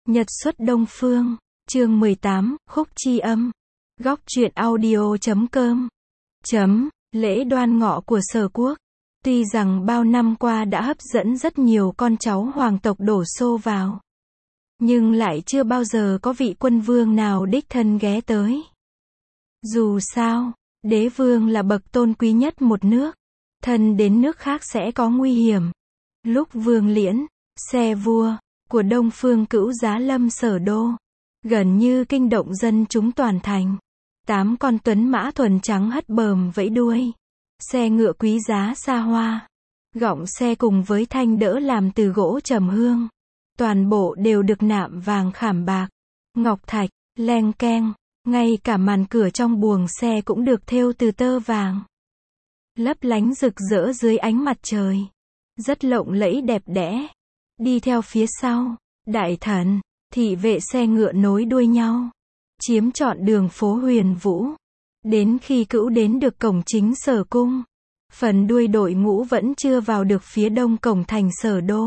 Nhật xuất Đông Phương, chương 18, khúc chi âm. Góc truyện audio.com. Lễ đoan ngọ của Sở Quốc. Tuy rằng bao năm qua đã hấp dẫn rất nhiều con cháu hoàng tộc đổ xô vào, nhưng lại chưa bao giờ có vị quân vương nào đích thân ghé tới. Dù sao, đế vương là bậc tôn quý nhất một nước, thân đến nước khác sẽ có nguy hiểm. Lúc Vương Liễn, xe vua của Đông Phương Cữu giá lâm Sở Đô, gần như kinh động dân chúng toàn thành. 8 con tuấn mã thuần trắng hất bờm vẫy đuôi, xe ngựa quý giá xa hoa, gọng xe cùng với thanh đỡ làm từ gỗ trầm hương, toàn bộ đều được nạm vàng khảm bạc, ngọc thạch, leng keng, ngay cả màn cửa trong buồng xe cũng được thêu từ tơ vàng, lấp lánh rực rỡ dưới ánh mặt trời, rất lộng lẫy đẹp đẽ. Đi theo phía sau, đại thần, thị vệ xe ngựa nối đuôi nhau, chiếm trọn đường phố Huyền Vũ. Đến khi Cữu đến được cổng chính Sở Cung, phần đuôi đội ngũ vẫn chưa vào được phía đông cổng thành Sở Đô.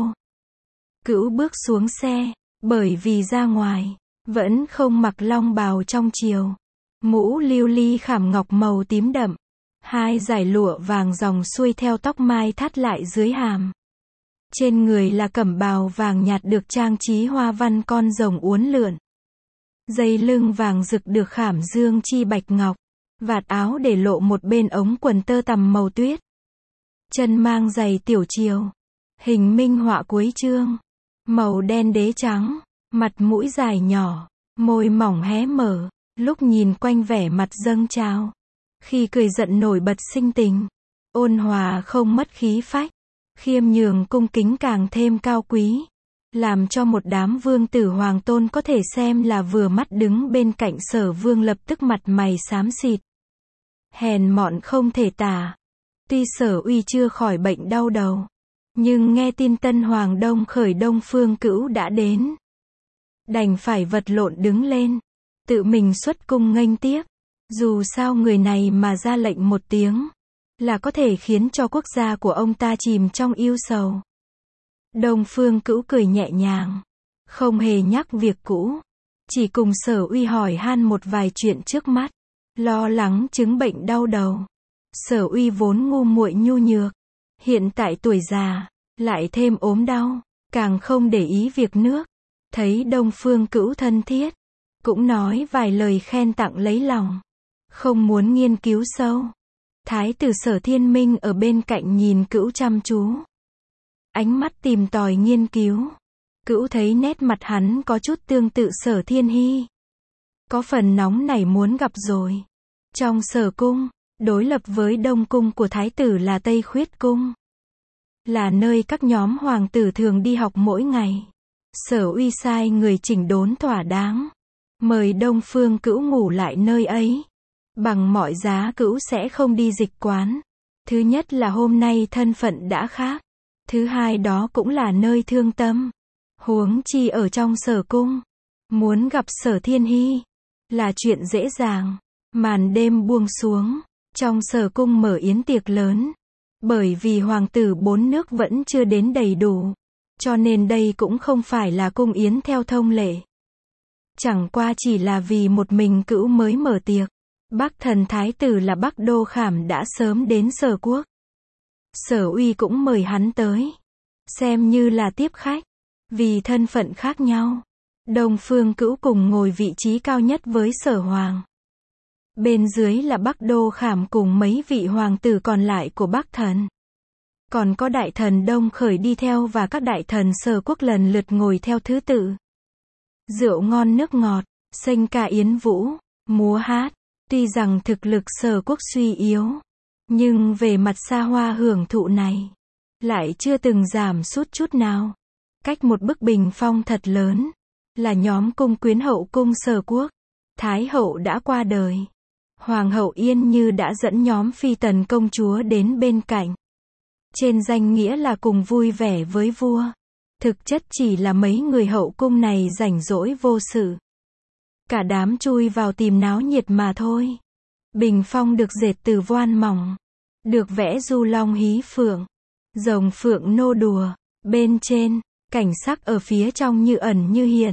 Cữu bước xuống xe, bởi vì ra ngoài, vẫn không mặc long bào trong triều. Mũ lưu ly khảm ngọc màu tím đậm, 2 dải lụa vàng dòng xuôi theo tóc mai thắt lại dưới hàm. Trên người là cẩm bào vàng nhạt được trang trí hoa văn con rồng uốn lượn. Dây lưng vàng rực được khảm dương chi bạch ngọc. Vạt áo để lộ một bên ống quần tơ tằm màu tuyết. Chân mang giày tiểu triều. Hình minh họa cuối chương. Màu đen đế trắng. Mặt mũi dài nhỏ. Môi mỏng hé mở. Lúc nhìn quanh vẻ mặt dâng trào. Khi cười giận nổi bật sinh tình. Ôn hòa không mất khí phách. Khiêm nhường cung kính càng thêm cao quý, làm cho một đám vương tử hoàng tôn có thể xem là vừa mắt đứng bên cạnh Sở Vương lập tức mặt mày xám xịt. Hèn mọn không thể tả. Tuy Sở Uy chưa khỏi bệnh đau đầu, nhưng nghe tin tân hoàng Đông Khởi Đông Phương Cữu đã đến, đành phải vật lộn đứng lên, tự mình xuất cung nghênh tiếp. Dù sao người này mà ra lệnh một tiếng, là có thể khiến cho quốc gia của ông ta chìm trong ưu sầu. Đông Phương Cữu cười nhẹ nhàng, không hề nhắc việc cũ, chỉ cùng Sở Uy hỏi han một vài chuyện trước mắt, lo lắng chứng bệnh đau đầu. Sở Uy vốn ngu muội nhu nhược, hiện tại tuổi già, lại thêm ốm đau, càng không để ý việc nước. Thấy Đông Phương Cữu thân thiết, cũng nói vài lời khen tặng lấy lòng, không muốn nghiên cứu sâu. Thái tử Sở Thiên Minh ở bên cạnh nhìn Cữu chăm chú, ánh mắt tìm tòi nghiên cứu. Cữu thấy nét mặt hắn có chút tương tự Sở Thiên Hy, có phần nóng nảy muốn gặp rồi. Trong Sở Cung, đối lập với Đông Cung của Thái tử là Tây Khuyết Cung, là nơi các nhóm hoàng tử thường đi học mỗi ngày. Sở Uy sai người chỉnh đốn thỏa đáng, mời Đông Phương Cữu ngủ lại nơi ấy. Bằng mọi giá Cữu sẽ không đi dịch quán. Thứ nhất là hôm nay thân phận đã khác. Thứ hai đó cũng là nơi thương tâm. Huống chi ở trong Sở Cung, muốn gặp Sở Thiên Hy là chuyện dễ dàng. Màn đêm buông xuống, trong Sở Cung mở yến tiệc lớn. Bởi vì hoàng tử 4 nước vẫn chưa đến đầy đủ, cho nên đây cũng không phải là cung yến theo thông lệ. Chẳng qua chỉ là vì một mình Cữu mới mở tiệc. Bắc thần thái tử là Bắc Đô Khảm đã sớm đến Sở Quốc. Sở Uy cũng mời hắn tới, xem như là tiếp khách. Vì thân phận khác nhau, Đông Phương Cữu cùng ngồi vị trí cao nhất với Sở Hoàng. Bên dưới là Bắc Đô Khảm cùng mấy vị hoàng tử còn lại của Bắc thần. Còn có đại thần Đông Khởi đi theo và các đại thần Sở Quốc lần lượt ngồi theo thứ tự. Rượu ngon nước ngọt, sênh ca yến vũ, múa hát. Tuy rằng thực lực Sở Quốc suy yếu, nhưng về mặt xa hoa hưởng thụ này, lại chưa từng giảm sút chút nào. Cách một bức bình phong thật lớn, là nhóm cung quyến hậu cung Sở Quốc. Thái hậu đã qua đời. Hoàng hậu Yên Như đã dẫn nhóm phi tần công chúa đến bên cạnh. Trên danh nghĩa là cùng vui vẻ với vua. Thực chất chỉ là mấy người hậu cung này rảnh rỗi vô sự. Cả đám chui vào tìm náo nhiệt mà thôi. Bình phong được dệt từ voan mỏng, được vẽ du long hí phượng, rồng phượng nô đùa. Bên trên, cảnh sắc ở phía trong như ẩn như hiện.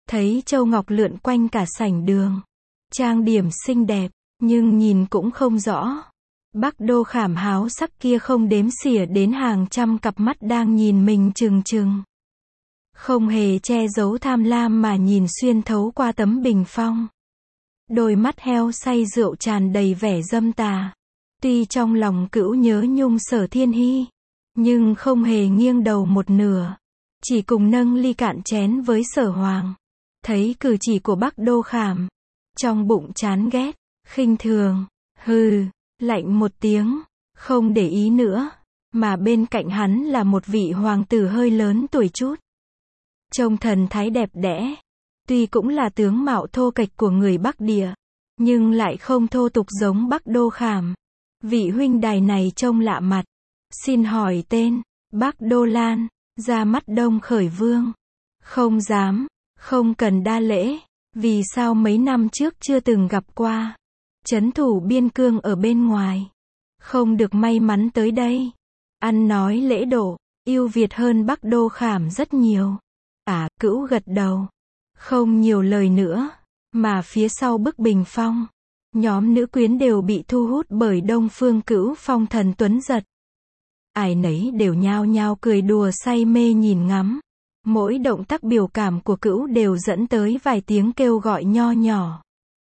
Thấy Châu Ngọc lượn quanh cả sảnh đường. Trang điểm xinh đẹp, nhưng nhìn cũng không rõ. Bắc Đô Khảm háo sắc kia không đếm xỉa đến hàng trăm cặp mắt đang nhìn mình trừng trừng. Không hề che giấu tham lam mà nhìn xuyên thấu qua tấm bình phong. Đôi mắt heo say rượu tràn đầy vẻ dâm tà. Tuy trong lòng Cữu nhớ nhung Sở Thiên Hi, nhưng không hề nghiêng đầu một nửa. Chỉ cùng nâng ly cạn chén với Sở Hoàng. Thấy cử chỉ của Bắc Đô Khảm, trong bụng chán ghét, khinh thường, hừ, lạnh một tiếng, không để ý nữa, mà bên cạnh hắn là một vị hoàng tử hơi lớn tuổi chút. Trông thần thái đẹp đẽ, tuy cũng là tướng mạo thô kệch của người Bắc Địa, nhưng lại không thô tục giống Bắc Đô Khảm. Vị huynh đài này trông lạ mặt. Xin hỏi tên. Bắc Đô Lan. Ra mắt Đông Khởi Vương. Không dám, không cần đa lễ. Vì sao mấy năm trước chưa từng gặp qua? Trấn thủ biên cương ở bên ngoài. Không được may mắn tới đây. Ăn nói lễ độ, ưu việt hơn Bắc Đô Khảm rất nhiều. Cữu gật đầu. Không nhiều lời nữa. Mà phía sau bức bình phong, nhóm nữ quyến đều bị thu hút bởi Đông Phương Cữu phong thần tuấn giật. Ai nấy đều nhao nhao cười đùa say mê nhìn ngắm. Mỗi động tác biểu cảm của Cữu đều dẫn tới vài tiếng kêu gọi nho nhỏ.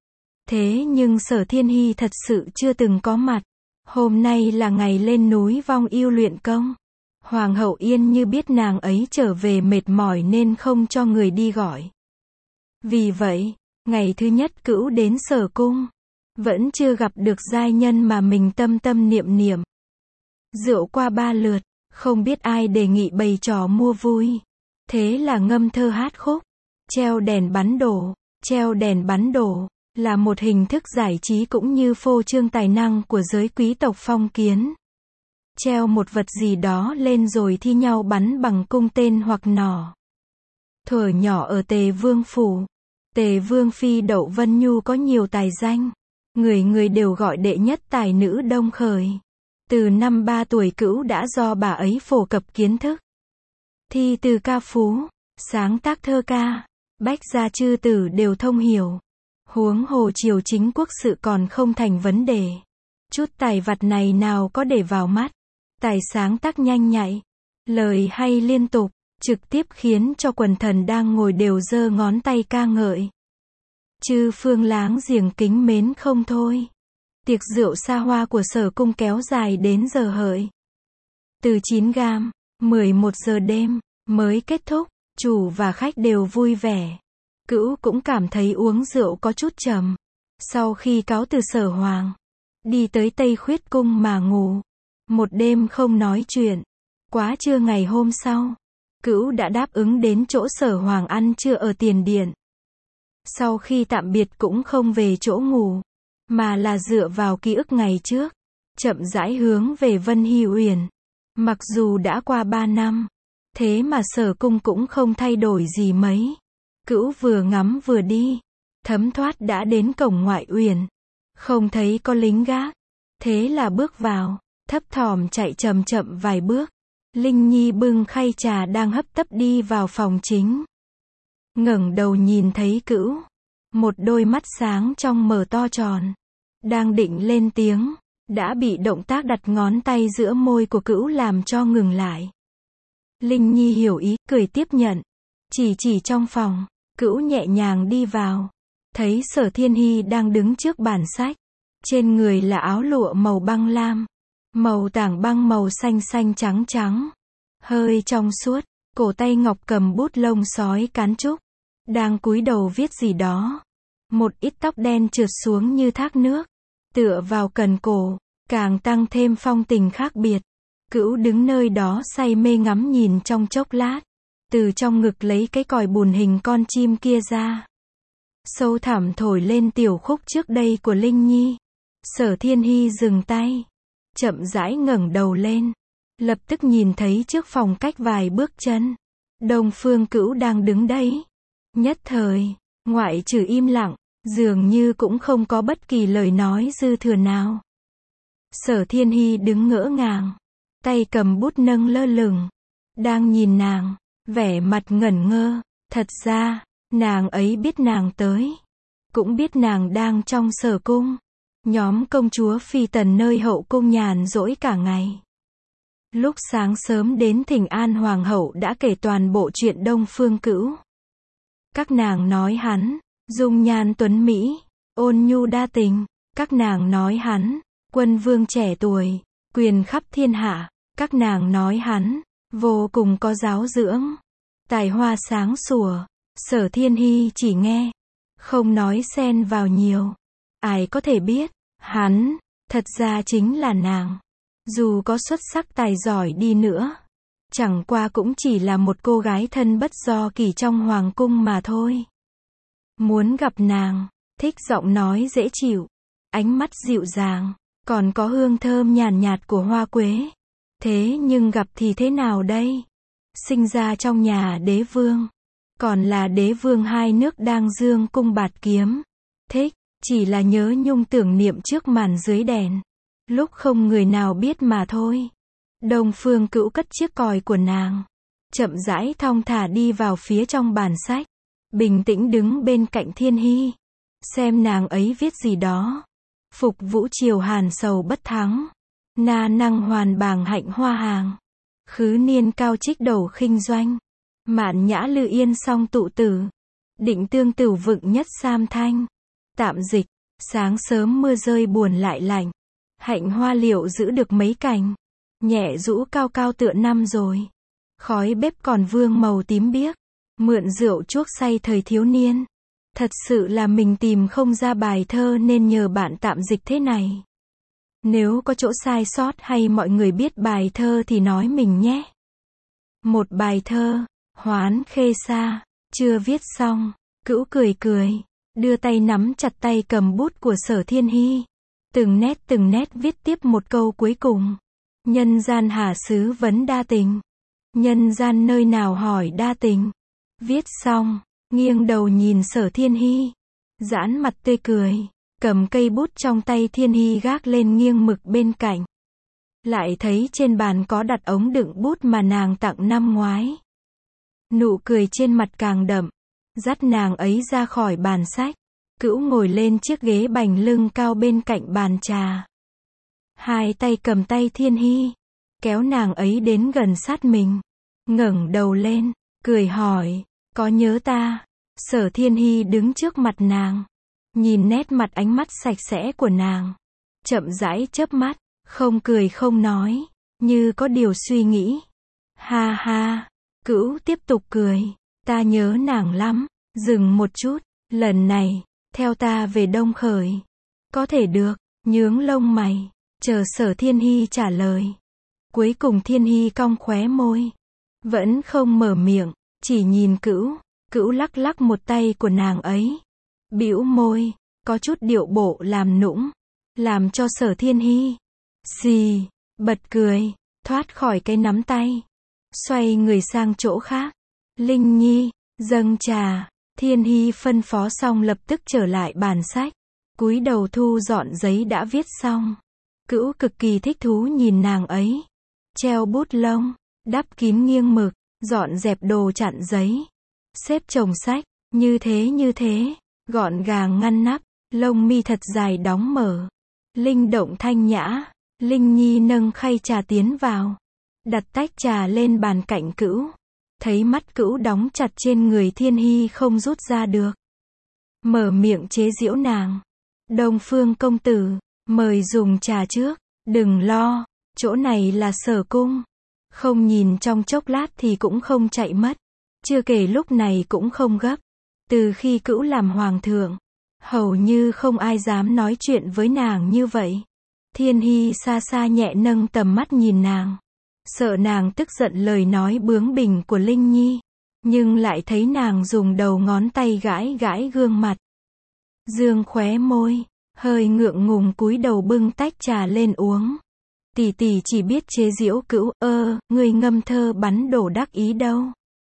Thế nhưng Sở Thiên Hi thật sự chưa từng có mặt. Hôm nay là ngày lên núi Vong Yêu luyện công. Hoàng hậu Yên Như biết nàng ấy trở về mệt mỏi nên không cho người đi gọi. Vì vậy, ngày thứ nhất Cữu đến Sở cung, vẫn chưa gặp được giai nhân mà mình tâm tâm niệm niệm. Rượu qua 3 lượt, không biết ai đề nghị bày trò mua vui. Thế là ngâm thơ hát khúc, treo đèn bắn đổ. Treo đèn bắn đổ là một hình thức giải trí cũng như phô trương tài năng của giới quý tộc phong kiến. Treo một vật gì đó lên rồi thi nhau bắn bằng cung tên hoặc nỏ. Thuở nhỏ ở Tề Vương phủ, Tề Vương phi Đậu Vân Nhu có nhiều tài danh. Người người đều gọi đệ nhất tài nữ Đông Khởi. Từ năm 3 tuổi Cữu đã do bà ấy phổ cập kiến thức. Thi từ ca phú, sáng tác thơ ca, bách gia chư tử đều thông hiểu. Huống hồ triều chính quốc sự còn không thành vấn đề. Chút tài vặt này nào có để vào mắt. Tài sáng tác nhanh nhạy, lời hay liên tục, trực tiếp khiến cho quần thần đang ngồi đều giơ ngón tay ca ngợi. Chư phương láng giềng kính mến không thôi. Tiệc rượu xa hoa của Sở cung kéo dài đến giờ hợi. Từ 9 gam, 11 giờ đêm, mới kết thúc, chủ và khách đều vui vẻ. Cữu cũng cảm thấy uống rượu có chút trầm. Sau khi cáo từ Sở Hoàng, đi tới Tây Khuyết cung mà ngủ. Một đêm không nói chuyện. Quá trưa ngày hôm sau, Cữu đã đáp ứng đến chỗ Sở Hoàng ăn trưa ở tiền điện. Sau khi tạm biệt cũng không về chỗ ngủ, mà là dựa vào ký ức ngày trước, chậm rãi hướng về Vân Hy Uyển. Mặc dù đã qua 3 năm, thế mà Sở cung cũng không thay đổi gì mấy. Cữu vừa ngắm vừa đi, thấm thoát đã đến cổng ngoại uyển. Không thấy có lính gác, thế là bước vào, thấp thỏm chạy chậm chậm vài bước. Linh Nhi bưng khay trà đang hấp tấp đi vào phòng chính. Ngẩng đầu nhìn thấy Cữu, một đôi mắt sáng trong mở to tròn, đang định lên tiếng, đã bị động tác đặt ngón tay giữa môi của Cữu làm cho ngừng lại. Linh Nhi hiểu ý, cười tiếp nhận. Chỉ trong phòng, Cữu nhẹ nhàng đi vào, thấy Sở Thiên Hi đang đứng trước bàn sách. Trên người là áo lụa màu băng lam, màu tảng băng màu xanh xanh trắng trắng, hơi trong suốt, cổ tay ngọc cầm bút lông sói cán trúc, đang cúi đầu viết gì đó. Một ít tóc đen trượt xuống như thác nước, tựa vào cần cổ, càng tăng thêm phong tình khác biệt. Cữu đứng nơi đó say mê ngắm nhìn trong chốc lát, từ trong ngực lấy cái còi bùn hình con chim kia ra. Sâu thẳm thổi lên tiểu khúc trước đây của Linh Nhi. Sở Thiên Hi dừng tay, chậm rãi ngẩng đầu lên, lập tức nhìn thấy trước phòng cách vài bước chân, Đông Phương Cữu đang đứng đấy. Nhất thời, ngoại trừ im lặng, dường như cũng không có bất kỳ lời nói dư thừa nào. Sở Thiên Hi đứng ngỡ ngàng, tay cầm bút nâng lơ lửng, đang nhìn nàng, vẻ mặt ngẩn ngơ. Thật ra, Nàng ấy biết nàng tới, cũng biết nàng đang trong sở cung. Nhóm công chúa phi tần nơi hậu cung nhàn rỗi cả ngày. Lúc sáng sớm đến thỉnh an hoàng hậu đã kể toàn bộ chuyện Đông Phương Cữu. Các nàng nói hắn, dung nhan tuấn mỹ, ôn nhu đa tình. Các nàng nói hắn, quân vương trẻ tuổi, quyền khắp thiên hạ. Các nàng nói hắn, vô cùng có giáo dưỡng, tài hoa sáng sủa. Sở Thiên Hi chỉ nghe, không nói xen vào nhiều. Ai có thể biết, hắn, thật ra chính là nàng. Dù có xuất sắc tài giỏi đi nữa, chẳng qua cũng chỉ là một cô gái thân bất do kỳ trong hoàng cung mà thôi. Muốn gặp nàng, thích giọng nói dễ chịu, ánh mắt dịu dàng, còn có hương thơm nhàn nhạt của hoa quế. Thế nhưng gặp thì thế nào đây? Sinh ra trong nhà đế vương, còn là đế vương hai nước đang dương cung bạt kiếm. Thích, chỉ là nhớ nhung tưởng niệm trước màn dưới đèn. Lúc không người nào biết mà thôi. Đông Phương Cữu cất chiếc còi của nàng, chậm rãi thong thả đi vào phía trong bàn sách, bình tĩnh đứng bên cạnh Thiên Hi, xem nàng ấy viết gì đó. Phục vũ triều hàn sầu bất thắng, na năng hoàn bàng hạnh hoa hàng, khứ niên cao trích đầu khinh doanh, mạn nhã lư yên song tụ tử, định tương tửu vựng nhất sam thanh. Tạm dịch, sáng sớm mưa rơi buồn lại lạnh, hạnh hoa liệu giữ được mấy cành, nhẹ rũ cao cao tựa năm rồi. Khói bếp còn vương màu tím biếc, mượn rượu chuốc say thời thiếu niên. Thật sự là mình tìm không ra bài thơ nên nhờ bạn tạm dịch thế này. Nếu có chỗ sai sót hay mọi người biết bài thơ thì nói mình nhé. Một bài thơ, Hoán Khê Sa, chưa viết xong. Cữu cười cười, đưa tay nắm chặt tay cầm bút của Sở Thiên Hi. Từng nét viết tiếp một câu cuối cùng. Nhân gian hà xứ vấn đa tình. Nhân gian nơi nào hỏi đa tình. Viết xong, nghiêng đầu nhìn Sở Thiên Hi, giãn mặt tươi cười, cầm cây bút trong tay Thiên Hi gác lên nghiêng mực bên cạnh. Lại thấy trên bàn có đặt ống đựng bút mà nàng tặng năm ngoái. Nụ cười trên mặt càng đậm, dắt nàng ấy ra khỏi bàn sách. Cữu ngồi lên chiếc ghế bành lưng cao bên cạnh bàn trà. Hai tay cầm tay Thiên Hi, kéo nàng ấy đến gần sát mình. Ngẩng đầu lên, cười hỏi, có nhớ ta? Sở Thiên Hi đứng trước mặt nàng, nhìn nét mặt ánh mắt sạch sẽ của nàng, chậm rãi chớp mắt, không cười không nói, như có điều suy nghĩ. Ha ha, Cữu tiếp tục cười, ta nhớ nàng lắm. Dừng một chút, lần này, theo ta về Đông Khởi. Có thể được, nhướng lông mày, chờ Sở Thiên Hi trả lời. Cuối cùng Thiên Hi cong khóe môi, vẫn không mở miệng, chỉ nhìn Cữu. Cữu lắc lắc một tay của nàng ấy, bĩu môi, có chút điệu bộ làm nũng, làm cho Sở Thiên Hi xì, bật cười, thoát khỏi cái nắm tay, xoay người sang chỗ khác. Linh Nhi, dâng trà. Thiên Hi phân phó xong lập tức trở lại bàn sách, cúi đầu thu dọn giấy đã viết xong. Cữu cực kỳ thích thú nhìn nàng ấy, treo bút lông, đắp kín nghiêng mực, dọn dẹp đồ chặn giấy, xếp chồng sách, như thế, gọn gàng ngăn nắp, lông mi thật dài đóng mở, linh động thanh nhã. Linh Nhi nâng khay trà tiến vào, đặt tách trà lên bàn cạnh Cữu, thấy mắt Cữu đóng chặt trên người Thiên Hi không rút ra được, mở miệng chế giễu nàng. Đông Phương công tử, mời dùng trà trước, đừng lo, chỗ này là sở cung, không nhìn trong chốc lát thì cũng không chạy mất. Chưa kể lúc này cũng không gấp, từ khi Cữu làm hoàng thượng, hầu như không ai dám nói chuyện với nàng như vậy. Thiên Hi xa xa nhẹ nâng tầm mắt nhìn nàng, sợ nàng tức giận lời nói bướng bỉnh của Linh Nhi, nhưng lại thấy nàng dùng đầu ngón tay gãi gãi gương mặt, dương khóe môi, hơi ngượng ngùng cúi đầu bưng tách trà lên uống. Tỷ tỷ chỉ biết chế giễu Cữu, người ngâm thơ bắn đổ đắc ý đâu.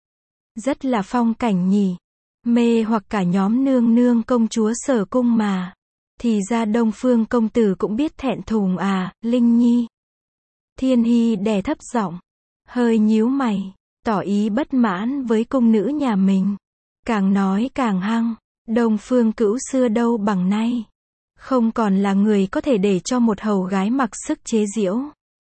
Rất là phong cảnh nhỉ, mê hoặc cả nhóm nương nương công chúa Sở cung mà. Thì ra Đông Phương công tử cũng biết thẹn thùng à, Linh Nhi. Thiên Hi đè thấp giọng, hơi nhíu mày, tỏ ý bất mãn với cung nữ nhà mình. càng nói càng hăng. Đông Phương Cữu xưa đâu bằng nay. Không còn là người có thể để cho một hầu gái mặc sức chế giễu.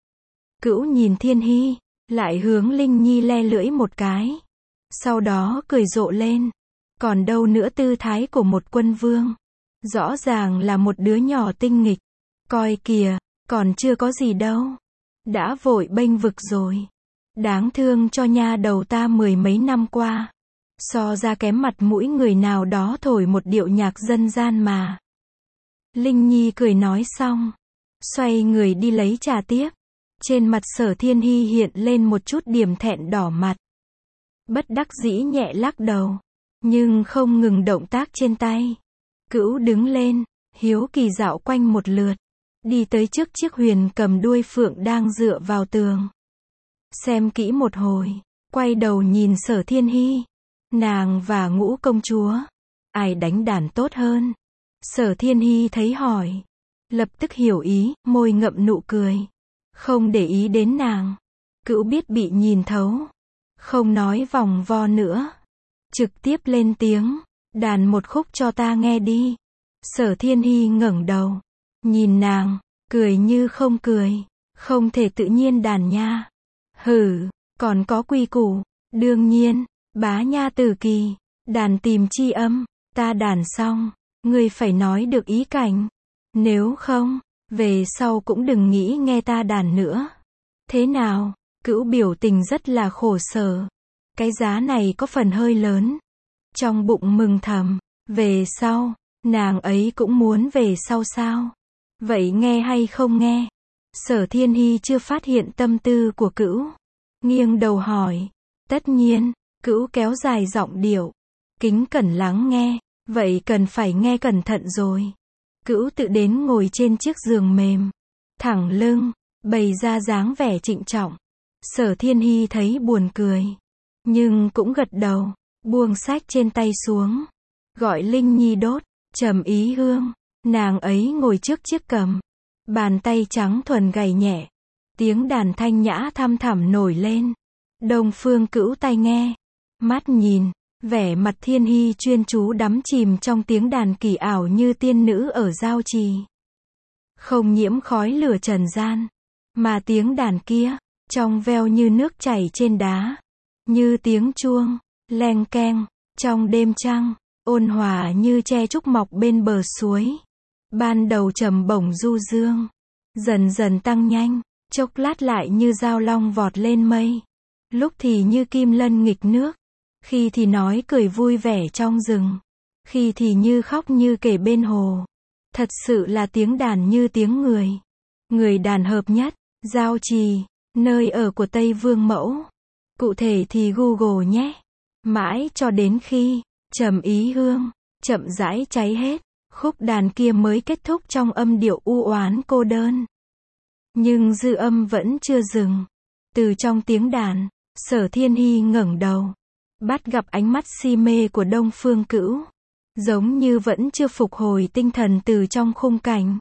Cữu nhìn Thiên Hy, lại hướng Linh Nhi le lưỡi một cái. Sau đó cười rộ lên. Còn đâu nữa tư thái của một quân vương. Rõ ràng là một đứa nhỏ tinh nghịch. Coi kìa, còn chưa có gì đâu. Đã vội bênh vực rồi. Đáng thương cho nha đầu ta 10 mấy năm qua. So ra kém mặt mũi người nào đó thổi một điệu nhạc dân gian mà. Linh Nhi cười nói xong. Xoay người đi lấy trà tiếp. Trên mặt Sở Thiên Hy hiện lên một chút điểm thẹn đỏ mặt. Bất đắc dĩ nhẹ lắc đầu. Nhưng không ngừng động tác trên tay. Cữu đứng lên, hiếu kỳ dạo quanh một lượt. Đi tới trước chiếc huyền cầm đuôi phượng đang dựa vào tường. Xem kỹ một hồi, quay đầu nhìn Sở Thiên Hy. Nàng và Ngũ công chúa, ai đánh đàn tốt hơn? Sở Thiên Hy thấy hỏi. Lập tức hiểu ý, môi ngậm nụ cười. Không để ý đến nàng. Cữu biết bị nhìn thấu. Không nói vòng vo nữa. Trực tiếp lên tiếng. Đàn một khúc cho ta nghe đi. Sở Thiên Hy ngẩng đầu. Nhìn nàng, cười như không cười. Không thể tự nhiên đàn nha. Hử, còn có quy củ. Đương nhiên, bá nha tử kỳ. Đàn tìm chi âm. Ta đàn xong, ngươi phải nói được ý cảnh. Nếu không, về sau cũng đừng nghĩ nghe ta đàn nữa. Thế nào? Cữu biểu tình rất là khổ sở. Cái giá này có phần hơi lớn. Trong bụng mừng thầm, về sau, nàng ấy cũng muốn về sau sao? Vậy nghe hay không nghe? Sở Thiên Hy chưa phát hiện tâm tư của Cữu. Nghiêng đầu hỏi. Tất nhiên, Cữu kéo dài giọng điệu. Kính cẩn lắng nghe, vậy cần phải nghe cẩn thận rồi. Cữu tự đến ngồi trên chiếc giường mềm. Thẳng lưng, bày ra dáng vẻ trịnh trọng. Sở Thiên Hy thấy buồn cười. Nhưng cũng gật đầu. Buông sách trên tay xuống. Gọi Linh Nhi đốt. Trầm Ý Hương. Nàng ấy ngồi trước chiếc cầm. Bàn tay trắng thuần gảy nhẹ. Tiếng đàn thanh nhã thăm thẳm nổi lên. Đông Phương Cữu tai nghe. Mắt nhìn. Vẻ mặt Thiên Hy chuyên chú đắm chìm trong tiếng đàn kỳ ảo như tiên nữ ở giao trì. Không nhiễm khói lửa trần gian. Mà tiếng đàn kia, trong veo như nước chảy trên đá. Như tiếng chuông, leng keng, trong đêm trăng, ôn hòa như tre trúc mọc bên bờ suối. Ban đầu trầm bổng du dương, dần dần tăng nhanh, chốc lát lại như dao long vọt lên mây. Lúc thì như kim lân nghịch nước, khi thì nói cười vui vẻ trong rừng, khi thì như khóc như kể bên hồ. Thật sự là tiếng đàn như tiếng người. Người đàn hợp nhất, giao trì, nơi ở của Tây Vương Mẫu. Cụ thể thì Google nhé. Mãi cho đến khi, Trầm Ý Hương, chậm rãi cháy hết, khúc đàn kia mới kết thúc trong âm điệu u oán cô đơn. Nhưng dư âm vẫn chưa dừng. Từ trong tiếng đàn, Sở Thiên Hy ngẩng đầu. Bắt gặp ánh mắt si mê của Đông Phương Cữu. Giống như vẫn chưa phục hồi tinh thần từ trong khung cảnh.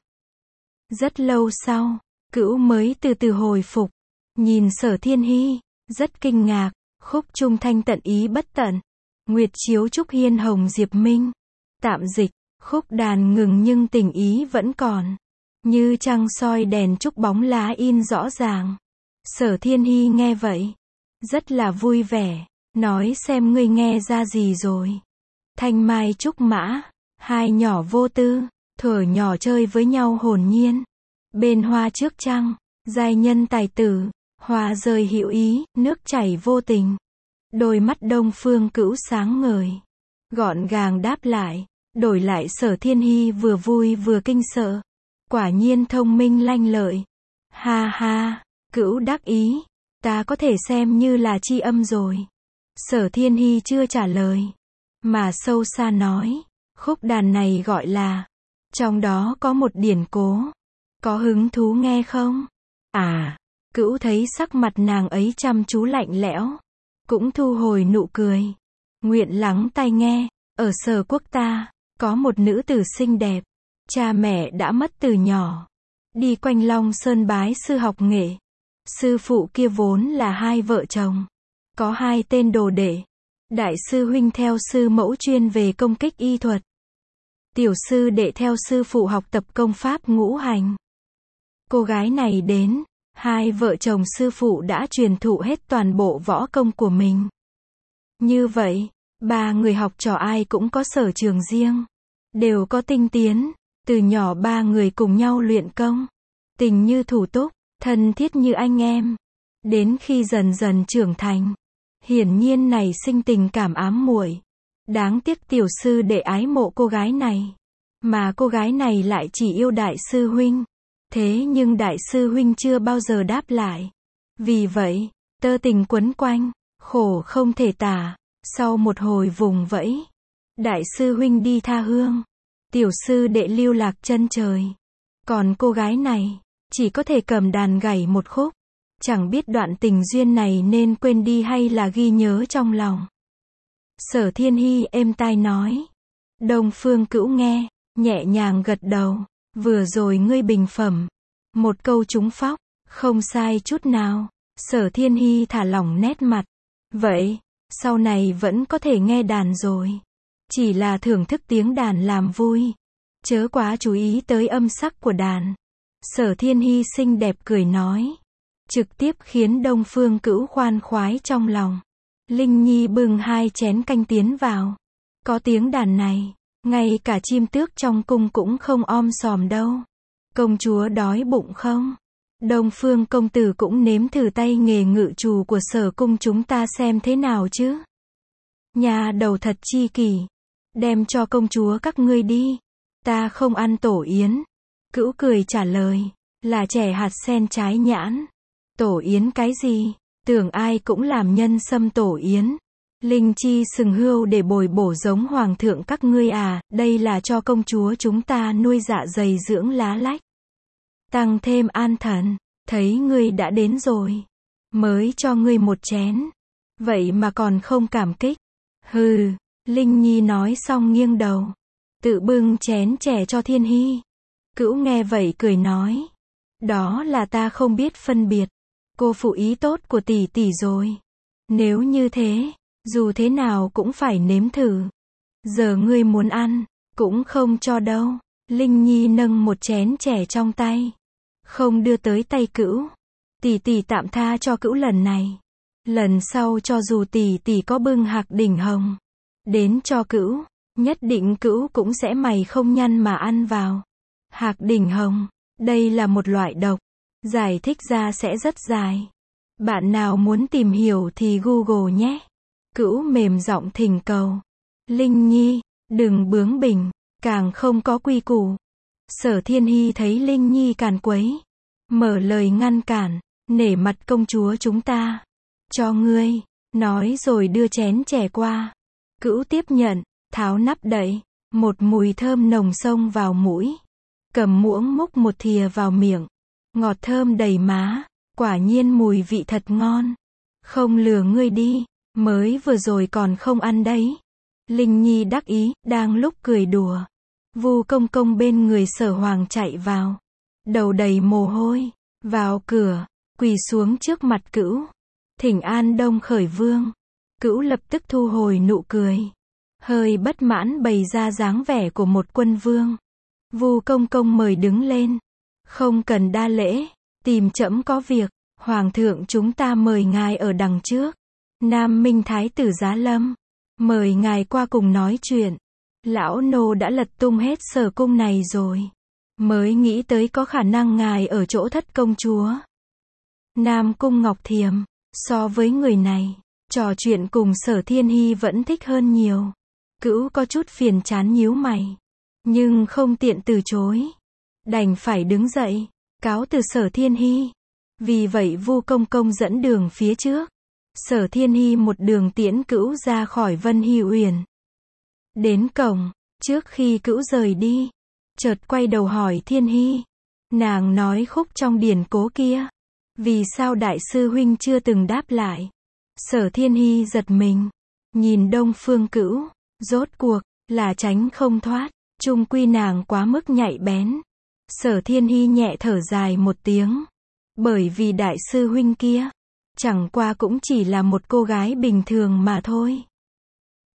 Rất lâu sau, Cữu mới từ từ hồi phục. Nhìn Sở Thiên Hy, rất kinh ngạc. Khúc trung thanh tận ý bất tận. Nguyệt chiếu trúc hiên hồng diệp minh. Tạm dịch, khúc đàn ngừng nhưng tình ý vẫn còn. Như trăng soi đèn trúc bóng lá in rõ ràng. Sở Thiên Hy nghe vậy, rất là vui vẻ. Nói xem ngươi nghe ra gì rồi. Thanh mai trúc mã, hai nhỏ vô tư, thuở nhỏ chơi với nhau hồn nhiên. Bên hoa trước trăng, giai nhân tài tử, hoa rơi hữu ý, nước chảy vô tình. Đôi mắt Đông Phương Cữu sáng ngời. Gọn gàng đáp lại, đổi lại Sở Thiên Hy vừa vui vừa kinh sợ. Quả nhiên thông minh lanh lợi. Ha ha, Cữu đắc ý, ta có thể xem như là tri âm rồi. Sở Thiên Hy chưa trả lời, mà sâu xa nói, khúc đàn này gọi là, trong đó có một điển cố. Có hứng thú nghe không? À, Cữu thấy sắc mặt nàng ấy chăm chú lạnh lẽo, cũng thu hồi nụ cười. Nguyện lắng tai nghe, ở Sở quốc ta, có một nữ tử xinh đẹp, cha mẹ đã mất từ nhỏ, đi quanh Long Sơn bái sư học nghệ. Sư phụ kia vốn là hai vợ chồng, có hai tên đồ đệ, Đại sư huynh theo sư mẫu chuyên về công kích y thuật. Tiểu sư đệ theo sư phụ học tập công pháp ngũ hành. Cô gái này đến, hai vợ chồng sư phụ đã truyền thụ hết toàn bộ võ công của mình. Như vậy, ba người học trò ai cũng có sở trường riêng, đều có tinh tiến, từ nhỏ ba người cùng nhau luyện công, tình như thủ túc, thân thiết như anh em. Đến khi dần dần trưởng thành, hiển nhiên nảy sinh tình cảm ám muội. Đáng tiếc tiểu sư đệ ái mộ cô gái này, mà cô gái này lại chỉ yêu đại sư huynh. Thế nhưng đại sư huynh chưa bao giờ đáp lại. Vì vậy, tơ tình quấn quanh, khổ không thể tả. Sau một hồi vùng vẫy, đại sư huynh đi tha hương, tiểu sư đệ lưu lạc chân trời. Còn cô gái này, chỉ có thể cầm đàn gảy một khúc. Chẳng biết đoạn tình duyên này nên quên đi hay là ghi nhớ trong lòng. Sở Thiên Hi êm tai nói. Đông Phương Cữu nghe, nhẹ nhàng gật đầu. Vừa rồi ngươi bình phẩm, một câu trúng phóc, không sai chút nào. Sở Thiên Hi thả lỏng nét mặt. Vậy, sau này vẫn có thể nghe đàn rồi. Chỉ là thưởng thức tiếng đàn làm vui, chớ quá chú ý tới âm sắc của đàn. Sở Thiên Hi xinh đẹp cười nói, trực tiếp khiến Đông Phương Cữu khoan khoái trong lòng. Linh Nhi bưng 2 chén canh tiến vào. Có tiếng đàn này, ngay cả chim tước trong cung cũng không om sòm đâu. Công chúa đói bụng không? Đông Phương công tử cũng nếm thử tay nghề ngự trù của Sở cung chúng ta xem thế nào chứ. Nhà đầu thật chi kỷ. Đem cho công chúa các ngươi đi. Ta không ăn tổ yến. Cữu cười trả lời, là trẻ hạt sen trái nhãn. Tổ yến cái gì? Tưởng ai cũng làm nhân sâm tổ yến. Linh chi sừng hươu để bồi bổ giống hoàng thượng các ngươi à, đây là cho công chúa chúng ta nuôi dạ dày dưỡng lá lách. Tăng thêm an thần, thấy ngươi đã đến rồi. Mới cho ngươi một chén. Vậy mà còn không cảm kích. Hừ, Linh Nhi nói xong nghiêng đầu. Tự bưng chén chè cho Thiên Hi. Cữu nghe vậy cười nói. Đó là ta không biết phân biệt. Cô phụ ý tốt của tỷ tỷ rồi. Nếu như thế, dù thế nào cũng phải nếm thử. Giờ ngươi muốn ăn, cũng không cho đâu. Linh Nhi nâng một chén chè trong tay. Không đưa tới tay Cữu. Tỷ tỷ tạm tha cho Cữu lần này. Lần sau cho dù tỷ tỷ có bưng hạc đỉnh hồng đến cho Cữu, nhất định Cữu cũng sẽ mày không nhăn mà ăn vào. Hạc đỉnh hồng, đây là một loại độc. Giải thích ra sẽ rất dài. Bạn nào muốn tìm hiểu thì Google nhé. Cữu mềm giọng thỉnh cầu. Linh Nhi, đừng bướng bỉnh, càng không có quy củ. Sở Thiên Hi thấy Linh Nhi càn quấy, mở lời ngăn cản, nể mặt công chúa chúng ta. Cho ngươi, nói rồi đưa chén chè qua. Cữu tiếp nhận, tháo nắp đậy, một mùi thơm nồng xông vào mũi. Cầm muỗng múc một thìa vào miệng. Ngọt thơm đầy má, quả nhiên mùi vị thật ngon. Không lừa ngươi đi, mới vừa rồi còn không ăn đấy. Linh Nhi đắc ý, đang lúc cười đùa. Vu Công Công bên người Sở Hoàng chạy vào. Đầu đầy mồ hôi, vào cửa, quỳ xuống trước mặt Cữu. Thỉnh an Đông Khởi Vương. Cữu lập tức thu hồi nụ cười. Hơi bất mãn bày ra dáng vẻ của một quân vương. Vu Công Công mời đứng lên. Không cần đa lễ, tìm trẫm có việc. Hoàng thượng chúng ta mời ngài ở đằng trước. Nam Minh Thái tử Giá Lâm. Mời ngài qua cùng nói chuyện. Lão nô đã lật tung hết Sở cung này rồi. Mới nghĩ tới có khả năng ngài ở chỗ thất công chúa. Nam cung Ngọc Thiềm. So với người này, trò chuyện cùng Sở Thiên Hi vẫn thích hơn nhiều. Cữu có chút phiền chán nhíu mày. Nhưng không tiện từ chối. Đành phải đứng dậy, cáo từ Sở Thiên Hi. Vì vậy Vu Công Công dẫn đường phía trước. Sở Thiên Hi một đường tiễn Cữu ra khỏi Vân Hy Uyển. Đến cổng, trước khi Cữu rời đi, chợt quay đầu hỏi Thiên Hi. Nàng nói khúc trong điển cố kia. Vì sao đại sư huynh chưa từng đáp lại? Sở Thiên Hi giật mình. Nhìn Đông Phương Cữu, rốt cuộc, là tránh không thoát. Chung quy nàng quá mức nhạy bén. Sở Thiên Hi nhẹ thở dài một tiếng. Bởi vì đại sư huynh kia, chẳng qua cũng chỉ là một cô gái bình thường mà thôi.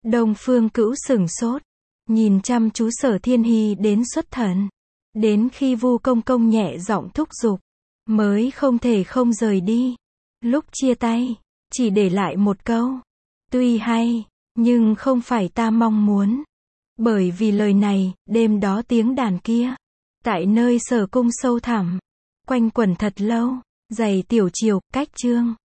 Đông Phương Cữu sửng sốt, nhìn chăm chú Sở Thiên Hy đến xuất thần. Đến khi Vu Công Công nhẹ giọng thúc giục, mới không thể không rời đi. Lúc chia tay, chỉ để lại một câu. Tuy hay, nhưng không phải ta mong muốn. Bởi vì lời này, đêm đó tiếng đàn kia, tại nơi Sở cung sâu thẳm, quanh quẩn thật lâu. Giày Tiểu Triều, cách chương